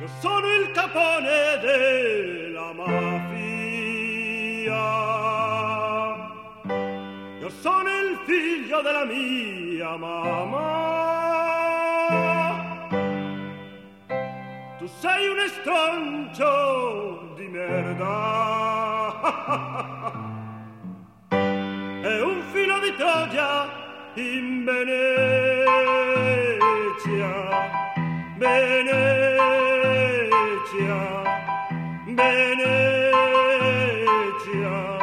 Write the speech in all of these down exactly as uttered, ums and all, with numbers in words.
Io sono il capone della mafia. Io sono il figlio della mia mamma. Tu sei un estroncio di merda. E un filo di Troia in Venezia. Venezia, Venezia,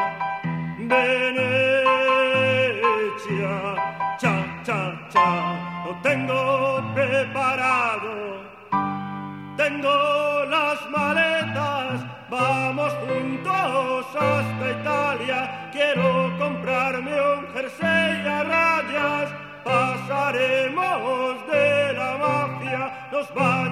Venezia, cha, cha, cha, lo tengo preparado, tengo las maletas, vamos juntos hasta Italia, quiero comprarme un jersey a rayas, pasaremos de la mafia, nos van